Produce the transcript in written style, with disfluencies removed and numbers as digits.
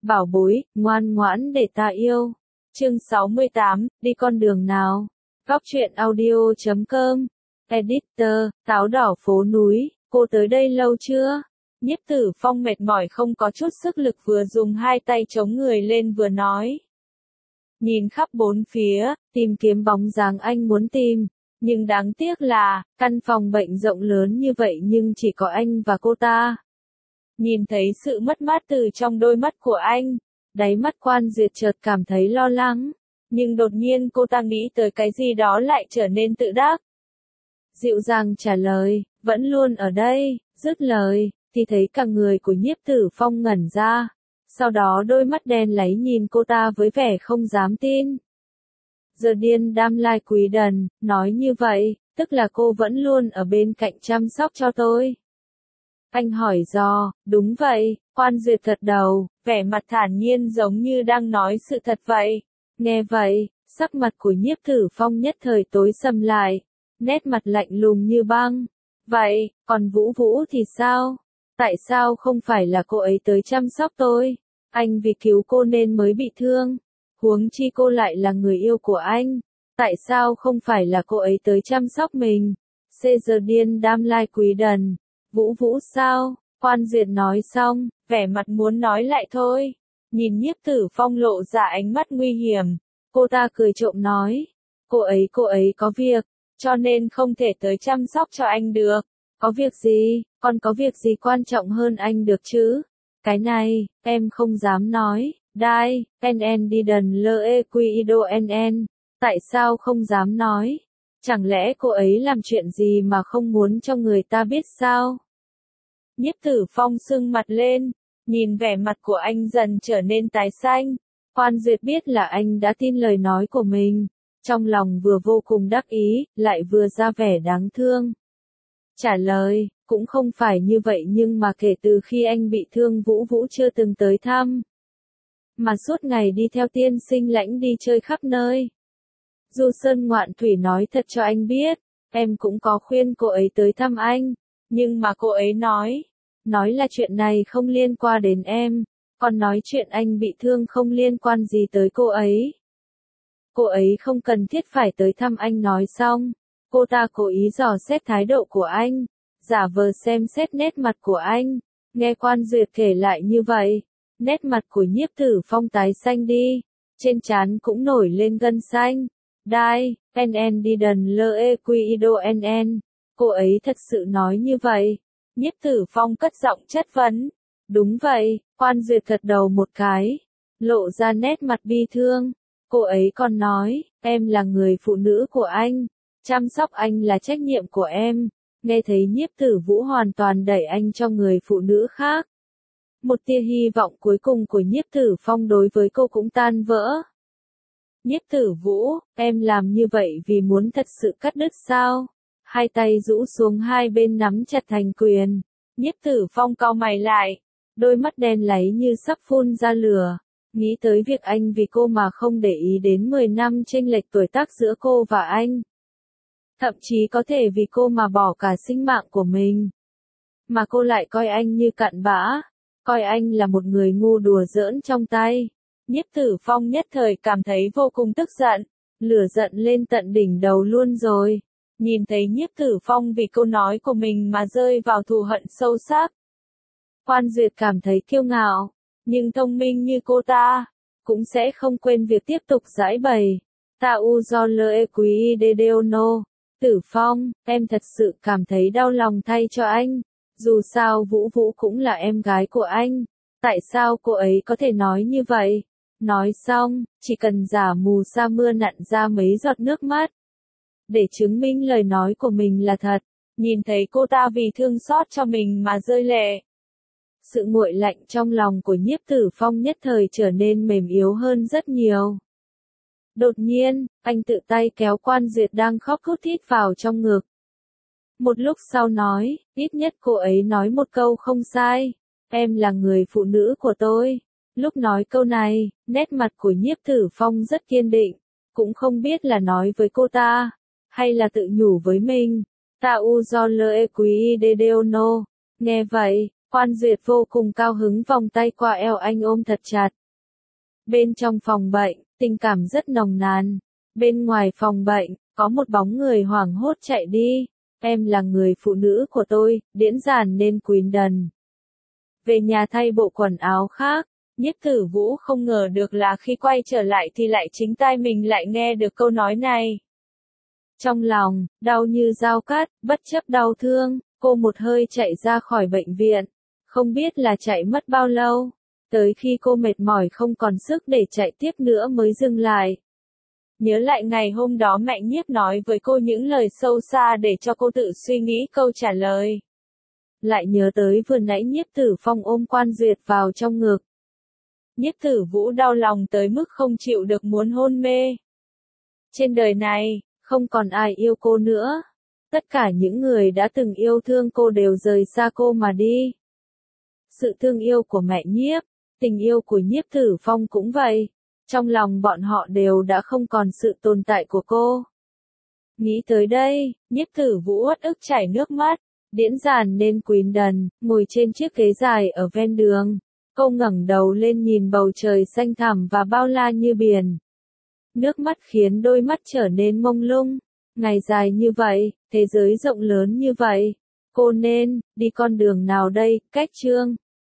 bảo bối, ngoan ngoãn để ta yêu. Chương 68, đi con đường nào? Góc truyện audio.com. Editor, táo đỏ phố núi, cô tới đây lâu chưa? Nhiếp Tử Phong mệt mỏi không có chút sức lực vừa dùng hai tay chống người lên vừa nói. Nhìn khắp bốn phía, tìm kiếm bóng dáng anh muốn tìm. Nhưng đáng tiếc là, căn phòng bệnh rộng lớn như vậy nhưng chỉ có anh và cô ta. Nhìn thấy sự mất mát từ trong đôi mắt của anh, đáy mắt Quan Duyệt chợt cảm thấy lo lắng. Nhưng đột nhiên cô ta nghĩ tới cái gì đó lại trở nên tự đắc. Dịu dàng trả lời, vẫn luôn ở đây, dứt lời, thì thấy cả người của Nhiếp Tử Phong ngẩn ra. Sau đó đôi mắt đen láy nhìn cô ta với vẻ không dám tin. Giờ điên đam lai quý đần, nói như vậy, tức là cô vẫn luôn ở bên cạnh chăm sóc cho tôi. Anh hỏi dò, đúng vậy, Quan Duyệt gật đầu, vẻ mặt thản nhiên giống như đang nói sự thật vậy. Nghe vậy, sắc mặt của Nhiếp Tử Phong nhất thời tối sầm lại, nét mặt lạnh lùng như băng. Vậy, còn Vũ Vũ thì sao? Tại sao không phải là cô ấy tới chăm sóc tôi? Anh vì cứu cô nên mới bị thương. Huống chi cô lại là người yêu của anh. Tại sao không phải là cô ấy tới chăm sóc mình? Giờ điên đam lai quý đần. Vũ Vũ sao? Quan Duyệt nói xong, vẻ mặt muốn nói lại thôi. Nhìn Nhiếp Tử Phong lộ ra ánh mắt nguy hiểm. Cô ta cười trộm nói. Cô ấy có việc, cho nên không thể tới chăm sóc cho anh được. Có việc gì, còn có việc gì quan trọng hơn anh được chứ? Cái này, em không dám nói. Đai, NN đi đần lê quy ido NN. Tại sao không dám nói? Chẳng lẽ cô ấy làm chuyện gì mà không muốn cho người ta biết sao? Nhiếp Tử Phong sưng mặt lên, nhìn vẻ mặt của anh dần trở nên tái xanh. Quan Duyệt biết là anh đã tin lời nói của mình. Trong lòng vừa vô cùng đắc ý, lại vừa ra vẻ đáng thương. Trả lời, cũng không phải như vậy nhưng mà kể từ khi anh bị thương Vũ Vũ chưa từng tới thăm. Mà suốt ngày đi theo tiên sinh Lãnh đi chơi khắp nơi. Du Sơn Ngoạn Thủy nói thật cho anh biết, em cũng có khuyên cô ấy tới thăm anh, nhưng mà cô ấy nói là chuyện này không liên quan đến em, còn nói chuyện anh bị thương không liên quan gì tới cô ấy. Cô ấy không cần thiết phải tới thăm anh nói xong, cô ta cố ý dò xét thái độ của anh, giả vờ xem xét nét mặt của anh, nghe Quan Duyệt kể lại như vậy. Nét mặt của Nhiếp Tử Phong tái xanh đi, trên trán cũng nổi lên gân xanh. Đai, NN đi đần lê quy ido NN. Cô ấy thật sự nói như vậy. Nhiếp Tử Phong cất giọng chất vấn. Đúng vậy, Quan Duyệt gật đầu một cái, lộ ra nét mặt bi thương. Cô ấy còn nói, em là người phụ nữ của anh, chăm sóc anh là trách nhiệm của em. Nghe thấy Nhiếp Tử Vũ hoàn toàn đẩy anh cho người phụ nữ khác. Một tia hy vọng cuối cùng của Nhiếp Tử Phong đối với cô cũng tan vỡ. Nhiếp Tử Vũ, em làm như vậy vì muốn thật sự cắt đứt sao? Hai tay rũ xuống hai bên nắm chặt thành quyền. Nhiếp Tử Phong cau mày lại, đôi mắt đen láy như sắp phun ra lửa. Nghĩ tới việc anh vì cô mà không để ý đến 10 năm chênh lệch tuổi tác giữa cô và anh. Thậm chí có thể vì cô mà bỏ cả sinh mạng của mình. Mà cô lại coi anh như cặn bã. Coi anh là một người ngu đùa giỡn trong tay. Nhiếp Tử Phong nhất thời cảm thấy vô cùng tức giận, lửa giận lên tận đỉnh đầu luôn rồi. Nhìn thấy Nhiếp Tử Phong vì câu nói của mình mà rơi vào thù hận sâu sắc. Quan Duyệt cảm thấy kiêu ngạo, nhưng thông minh như cô ta, cũng sẽ không quên việc tiếp tục giải bày. Ta u do lê quý dedeono. Tử Phong, em thật sự cảm thấy đau lòng thay cho anh. Dù sao Vũ Vũ cũng là em gái của anh. Tại sao cô ấy có thể nói như vậy? Nói xong, chỉ cần giả mù sa mưa nặn ra mấy giọt nước mắt. Để chứng minh lời nói của mình là thật. Nhìn thấy cô ta vì thương xót cho mình mà rơi lệ. Sự nguội lạnh trong lòng của Nhiếp Tử Phong nhất thời trở nên mềm yếu hơn rất nhiều. Đột nhiên, anh tự tay kéo Quan Duyệt đang khóc thút thít vào trong ngực. Một lúc sau nói, ít nhất cô ấy nói một câu không sai. Em là người phụ nữ của tôi. Lúc nói câu này, nét mặt của Nhiếp Tử Phong rất kiên định. Cũng không biết là nói với cô ta, hay là tự nhủ với mình. Ta u do lê quý dedeono. Nghe vậy, Quan Duyệt vô cùng cao hứng vòng tay qua eo anh ôm thật chặt. Bên trong phòng bệnh, tình cảm rất nồng nàn. Bên ngoài phòng bệnh, có một bóng người hoảng hốt chạy đi. Em là người phụ nữ của tôi, điễn giản nên Quỳnh Đần. Về nhà thay bộ quần áo khác, Nhiếp Tử Vũ không ngờ được là khi quay trở lại thì lại chính tai mình lại nghe được câu nói này. Trong lòng, đau như dao cắt, bất chấp đau thương, cô một hơi chạy ra khỏi bệnh viện. Không biết là chạy mất bao lâu, tới khi cô mệt mỏi không còn sức để chạy tiếp nữa mới dừng lại. Nhớ lại ngày hôm đó mẹ Nhiếp nói với cô những lời sâu xa để cho cô tự suy nghĩ câu trả lời. Lại nhớ tới vừa nãy Nhiếp Tử Phong ôm Quan Duyệt vào trong ngực. Nhiếp Tử Vũ đau lòng tới mức không chịu được muốn hôn mê. Trên đời này, không còn ai yêu cô nữa. Tất cả những người đã từng yêu thương cô đều rời xa cô mà đi. Sự thương yêu của mẹ Nhiếp, tình yêu của Nhiếp Tử Phong cũng vậy. Trong lòng bọn họ đều đã không còn sự tồn tại của cô. Nghĩ tới đây, Nhiếp Tử Vũ uất ức chảy nước mắt. Điễn giản nên Quỳnh Đần, ngồi trên chiếc ghế dài ở ven đường. Cô ngẩng đầu lên nhìn bầu trời xanh thẳm và bao la như biển. Nước mắt khiến đôi mắt trở nên mông lung. Ngày dài như vậy, thế giới rộng lớn như vậy. Cô nên đi con đường nào đây? Cách chương